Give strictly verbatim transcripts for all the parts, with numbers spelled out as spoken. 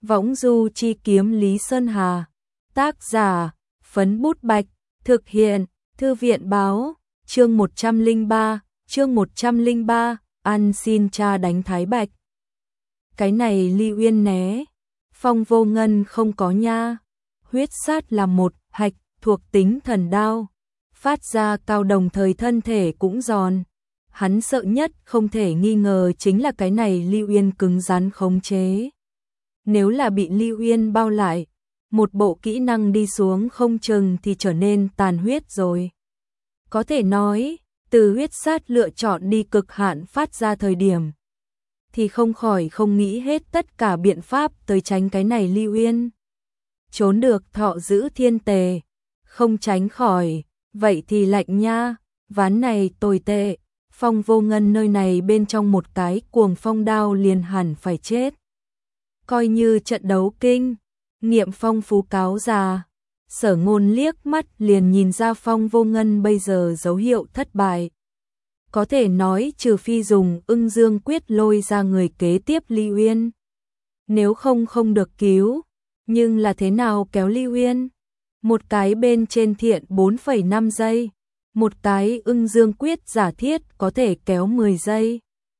Võng du chi kiếm Lý Sơn Hà. Tác giả, Phấn Bút Bạch. Thực hiện, Thư viện báo. Chương một trăm lẻ ba, chương một trăm lẻ ba, ăn xin cha đánh Thái Bạch. Cái này Ly Uyên né. Phong Vô Ngân không có nha. Huyết sát là một hạch thuộc tính thần đao. Phát ra cao đồng thời thân thể cũng giòn. Hắn sợ nhất không thể nghi ngờ chính là cái này Ly Uyên cứng rắn khống chế. Nếu là bị Ly Uyên bao lại, một bộ kỹ năng đi xuống không chừng thì trở nên tàn huyết rồi. Có thể nói, từ huyết sát lựa chọn đi cực hạn phát ra thời điểm, thì không khỏi không nghĩ hết tất cả biện pháp tới tránh cái này Ly Uyên. Trốn được thọ giữ thiên tề, không tránh khỏi, vậy thì lạnh nha, ván này tồi tệ. Phong Vô Ngân nơi này bên trong một cái cuồng phong đao liền hẳn phải chết. Coi như trận đấu kinh, nghiệm phong phú cáo già. Sở Ngôn liếc mắt liền nhìn ra Phong Vô Ngân bây giờ dấu hiệu thất bại. Có thể nói trừ phi dùng Ưng Dương quyết lôi ra người kế tiếp Ly Uyên. Nếu không không được cứu, nhưng là thế nào kéo Ly Uyên? Một cái bên trên thiện bốn phẩy năm giây. Một cái Ưng Dương quyết giả thiết có thể kéo mười giây.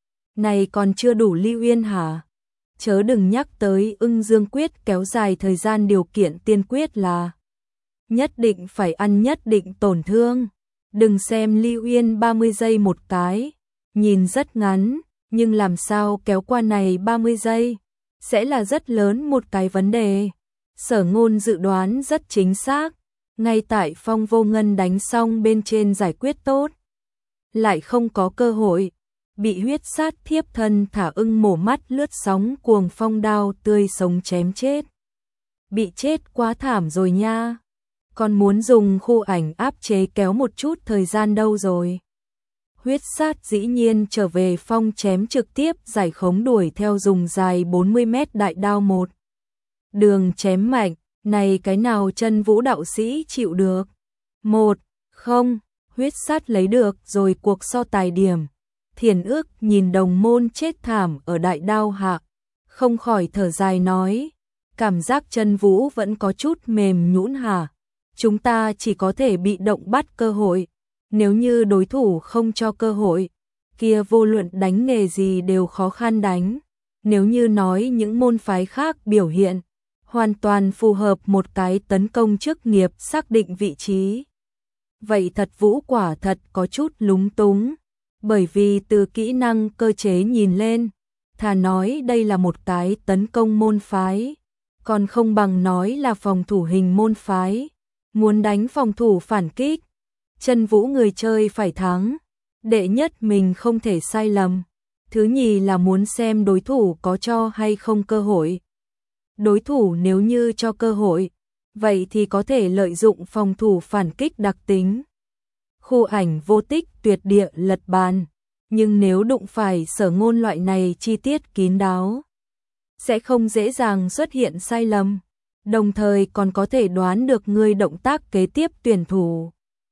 Này còn chưa đủ Ly Uyên hả? Chớ đừng nhắc tới Ưng Dương quyết kéo dài thời gian, điều kiện tiên quyết là nhất định phải ăn nhất định tổn thương. Đừng xem Ly Uyên ba mươi giây một cái, nhìn rất ngắn, nhưng làm sao kéo qua này ba mươi giây, sẽ là rất lớn một cái vấn đề. Sở Ngôn dự đoán rất chính xác. Ngay tại Phong Vô Ngân đánh xong bên trên giải quyết tốt, lại không có cơ hội, bị huyết sát thiếp thân thả ưng mổ mắt lướt sóng cuồng phong đao tươi sống chém chết. Bị chết quá thảm rồi nha. Còn muốn dùng khu ảnh áp chế kéo một chút thời gian đâu rồi. Huyết sát dĩ nhiên trở về phong chém trực tiếp giải khống đuổi theo dùng dài bốn mươi mét đại đao một đường chém mạnh. Này cái nào chân vũ đạo sĩ chịu được? Một, không, huyết sát lấy được rồi cuộc so tài điểm. Thiền Ước nhìn đồng môn chết thảm ở đại đao hạ, không khỏi thở dài nói, cảm giác chân vũ vẫn có chút mềm nhũn hả? Chúng ta chỉ có thể bị động bắt cơ hội, nếu như đối thủ không cho cơ hội, kia vô luận đánh nghề gì đều khó khăn đánh. Nếu như nói những môn phái khác biểu hiện hoàn toàn phù hợp một cái tấn công chức nghiệp xác định vị trí, vậy thật vũ quả thật có chút lúng túng, bởi vì từ kỹ năng cơ chế nhìn lên, thà nói đây là một cái tấn công môn phái, còn không bằng nói là phòng thủ hình môn phái. Muốn đánh phòng thủ phản kích, chân vũ người chơi phải thắng. Đệ nhất mình không thể sai lầm. Thứ nhì là muốn xem đối thủ có cho hay không cơ hội. Đối thủ nếu như cho cơ hội, vậy thì có thể lợi dụng phòng thủ phản kích đặc tính. Khu ảnh vô tích tuyệt địa lật bàn, nhưng nếu đụng phải Sở Ngôn loại này chi tiết kín đáo, sẽ không dễ dàng xuất hiện sai lầm, đồng thời còn có thể đoán được người động tác kế tiếp tuyển thủ.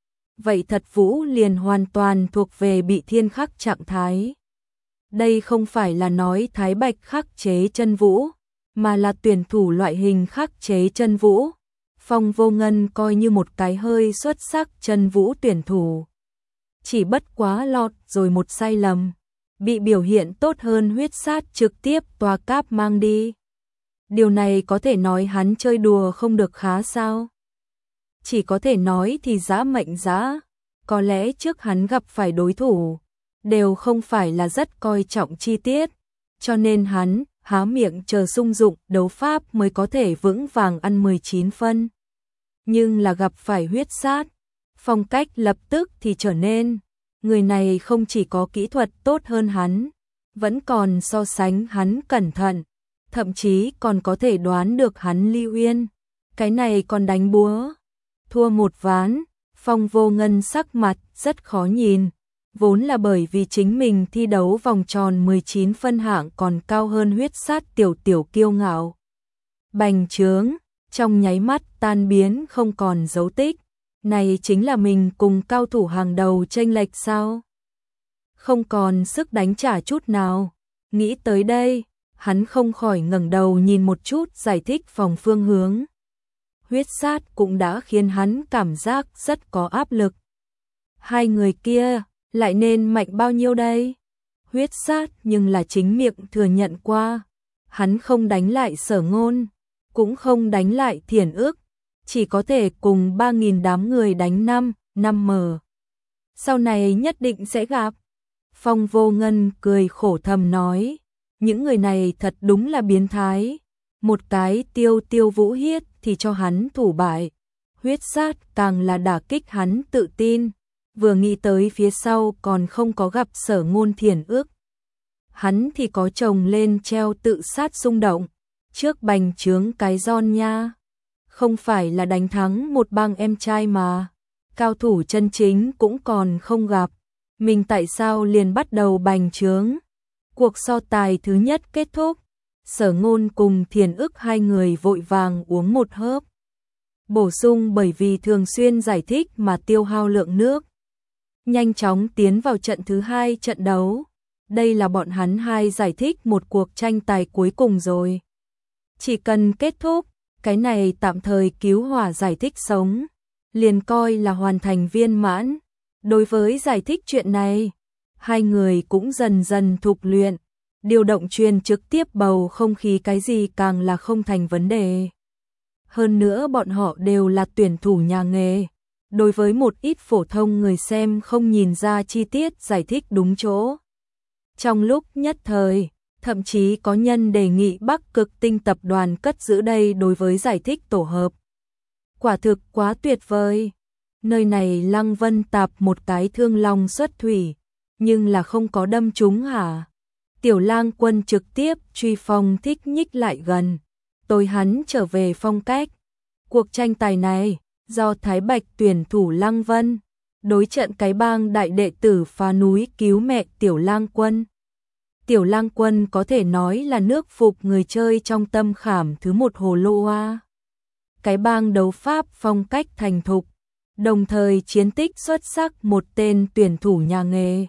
Vậy thật vũ liền hoàn toàn thuộc về bị thiên khắc trạng thái. Đây không phải là nói Thái Bạch khắc chế chân vũ, mà là tuyển thủ loại hình khắc chế chân vũ. Phong Vô Ngân coi như một cái hơi xuất sắc chân vũ tuyển thủ. Chỉ bất quá lọt rồi một sai lầm, bị biểu hiện tốt hơn huyết sát trực tiếp tòa cáp mang đi. Điều này có thể nói hắn chơi đùa không được khá sao? Chỉ có thể nói thì dã mệnh dã. Có lẽ trước hắn gặp phải đối thủ đều không phải là rất coi trọng chi tiết, cho nên hắn há miệng chờ sung dụng đấu pháp mới có thể vững vàng ăn mười chín phân. Nhưng là gặp phải huyết sát, phong cách lập tức thì trở nên, người này không chỉ có kỹ thuật tốt hơn hắn, vẫn còn so sánh hắn cẩn thận, thậm chí còn có thể đoán được hắn Ly Uyên. Cái này còn đánh búa. Thua một ván, Phong Vô Ngân sắc mặt rất khó nhìn, vốn là bởi vì chính mình thi đấu vòng tròn mười chín phân hạng còn cao hơn huyết sát tiểu tiểu kiêu ngạo. Bành trướng, trong nháy mắt tan biến không còn dấu tích. Này chính là mình cùng cao thủ hàng đầu chênh lệch sao? Không còn sức đánh trả chút nào. Nghĩ tới đây, Hắn không khỏi ngẩng đầu nhìn một chút giải thích phòng phương hướng. Huyết sát cũng đã khiến hắn cảm giác rất có áp lực. Hai người kia lại nên mạnh bao nhiêu đây? Huyết sát nhưng là chính miệng thừa nhận qua. Hắn không đánh lại Sở Ngôn, cũng không đánh lại Thiển Ức, chỉ có thể cùng ba nghìn đám người đánh năm, năm mờ. Sau này nhất định sẽ gặp. Phong Vô Ngân cười khổ thầm nói, những người này thật đúng là biến thái. Một cái tiêu tiêu vũ hiết thì cho hắn thủ bại. Huyết sát càng là đả kích hắn tự tin. Vừa nghĩ tới phía sau còn không có gặp Sở Ngôn Thiển Ức. Hắn thì có chồng lên treo tự sát xung động. Trước bành trướng cái giòn nha. Không phải là đánh thắng một bang em trai mà. Cao thủ chân chính cũng còn không gặp. Mình tại sao liền bắt đầu bành trướng? Cuộc so tài thứ nhất kết thúc. Sở Ngôn cùng Thiển Ức hai người vội vàng uống một hớp. Bổ sung bởi vì thường xuyên giải thích mà tiêu hao lượng nước. Nhanh chóng tiến vào trận thứ hai trận đấu. Đây là bọn hắn hai giải thích một cuộc tranh tài cuối cùng rồi. Chỉ cần kết thúc, cái này tạm thời cứu hỏa giải thích sống, liền coi là hoàn thành viên mãn. Đối với giải thích chuyện này, hai người cũng dần dần thục luyện. Điều động truyền trực tiếp bầu không khí cái gì càng là không thành vấn đề. Hơn nữa bọn họ đều là tuyển thủ nhà nghề. Đối với một ít phổ thông người xem không nhìn ra chi tiết giải thích đúng chỗ. Trong lúc nhất thời, thậm chí có nhân đề nghị Bắc Cực Tinh tập đoàn cất giữ đây đối với giải thích tổ hợp. Quả thực quá tuyệt vời. Nơi này Lăng Vân tạp một cái thương long xuất thủy, nhưng là không có đâm trúng hả? Tiểu Lang Quân trực tiếp truy phong thích nhích lại gần. Tôi hắn trở về phong cách. Cuộc tranh tài này, do Thái Bạch tuyển thủ Lăng Vân, đối trận cái bang đại đệ tử phá núi cứu mẹ Tiểu Lang Quân. Tiểu Lang Quân có thể nói là nước phục người chơi trong tâm khảm thứ một hồ lô hoa. Cái bang đấu pháp phong cách thành thục, đồng thời chiến tích xuất sắc một tên tuyển thủ nhà nghề.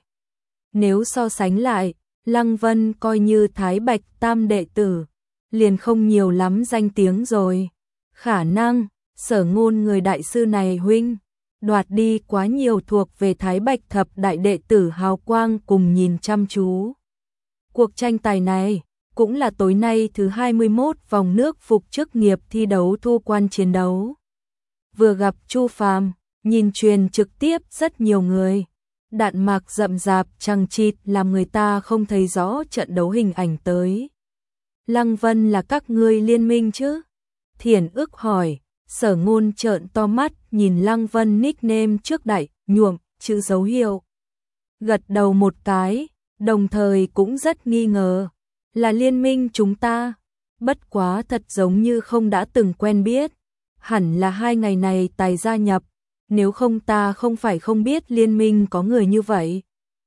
Nếu so sánh lại, Lăng Vân coi như Thái Bạch tam đệ tử, liền không nhiều lắm danh tiếng rồi. Khả năng, Sở Ngôn người đại sư này huynh, đoạt đi quá nhiều thuộc về Thái Bạch thập đại đệ tử hào quang cùng nhìn chăm chú. Cuộc tranh tài này cũng là tối nay thứ hai mươi mốt vòng nước phục chức nghiệp thi đấu thu quan chiến đấu. Vừa gặp Chu Phàm, nhìn truyền trực tiếp rất nhiều người. Đạn mạc rậm rạp chằng chịt làm người ta không thấy rõ trận đấu hình ảnh tới. Lăng Vân là các ngươi liên minh chứ? Thiển Ức hỏi. Sở Ngôn trợn to mắt nhìn Lăng Vân nickname trước đại, nhuộm, chữ dấu hiệu. Gật đầu một cái, đồng thời cũng rất nghi ngờ. Là liên minh chúng ta. Bất quá thật giống như không đã từng quen biết. Hẳn là hai ngày này tài gia nhập. Nếu không ta không phải không biết liên minh có người như vậy.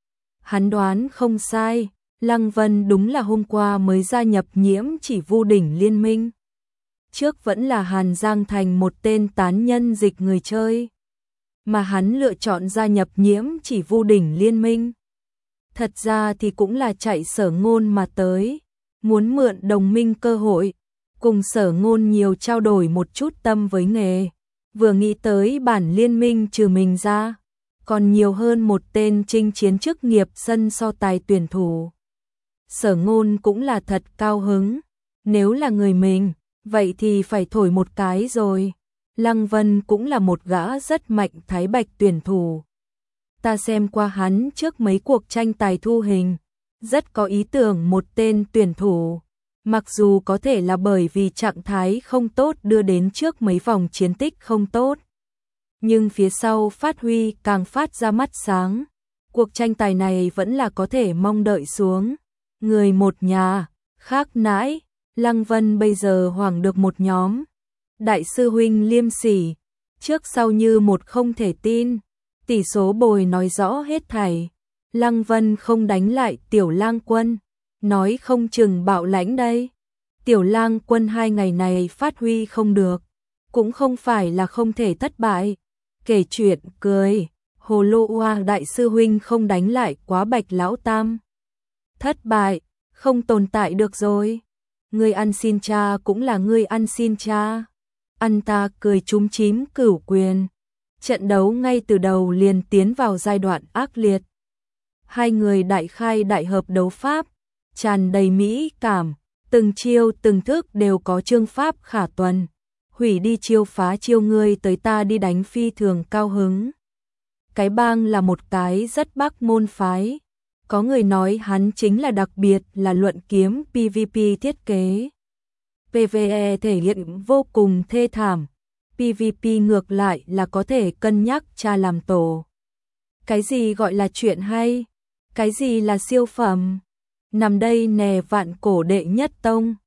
Hắn đoán không sai, Lăng Vân đúng là hôm qua mới gia nhập Nhiễm Chỉ Vu đỉnh liên minh. Trước vẫn là Hàn Giang Thành một tên tán nhân dịch người chơi, mà hắn lựa chọn gia nhập Nhiễm Chỉ Vu đỉnh liên minh. Thật ra thì cũng là chạy Sở Ngôn mà tới, muốn mượn đồng minh cơ hội, cùng Sở Ngôn nhiều trao đổi một chút tâm với nghề. Vừa nghĩ tới bản liên minh trừ mình ra, còn nhiều hơn một tên chinh chiến chức nghiệp sân so tài tuyển thủ. Sở Ngôn cũng là thật cao hứng, nếu là người mình, vậy thì phải thổi một cái rồi. Lăng Vân cũng là một gã rất mạnh Thái Bạch tuyển thủ. Ta xem qua hắn trước mấy cuộc tranh tài thu hình, rất có ý tưởng một tên tuyển thủ. Mặc dù có thể là bởi vì trạng thái không tốt đưa đến trước mấy vòng chiến tích không tốt, nhưng phía sau phát huy càng phát ra mắt sáng. Cuộc tranh tài này vẫn là có thể mong đợi xuống. Người một nhà, khác nãi, Lăng Vân bây giờ hoảng được một nhóm. Đại sư huynh liêm sỉ, trước sau như một không thể tin. Tỷ số bồi nói rõ hết thảy. Lăng Vân không đánh lại Tiểu Lang Quân, nói không chừng bạo lãnh đây. Tiểu Lang Quân hai ngày này phát huy không được, cũng không phải là không thể thất bại. Kể chuyện cười, Hồ Lô Hoa đại sư huynh không đánh lại quá Bạch lão tam. Thất bại, không tồn tại được rồi. Ngươi ăn xin cha cũng là ngươi ăn xin cha. Anh ta cười chúm chím cửu quyền. Trận đấu ngay từ đầu liền tiến vào giai đoạn ác liệt. Hai người đại khai đại hợp đấu pháp, tràn đầy mỹ cảm, từng chiêu từng thức đều có chương pháp khả tuần. Hủy đi chiêu phá chiêu, ngươi tới ta đi đánh phi thường cao hứng. Cái bang là một cái rất bắc môn phái. Có người nói hắn chính là đặc biệt là luận kiếm pê vê pê thiết kế. pê vê e thể hiện vô cùng thê thảm, pê vê pê ngược lại là có thể cân nhắc cha làm tổ. Cái gì gọi là chuyện hay? Cái gì là siêu phẩm? Nằm đây nè vạn cổ đệ nhất tông.